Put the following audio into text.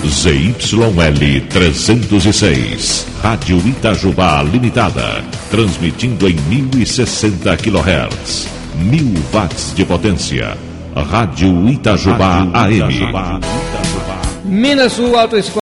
ZYL 306, Rádio Itajubá Limitada, transmitindo em 1060 kHz, 1000 watts de potência. Rádio Itajubá AM. Minas Sul Autoescola.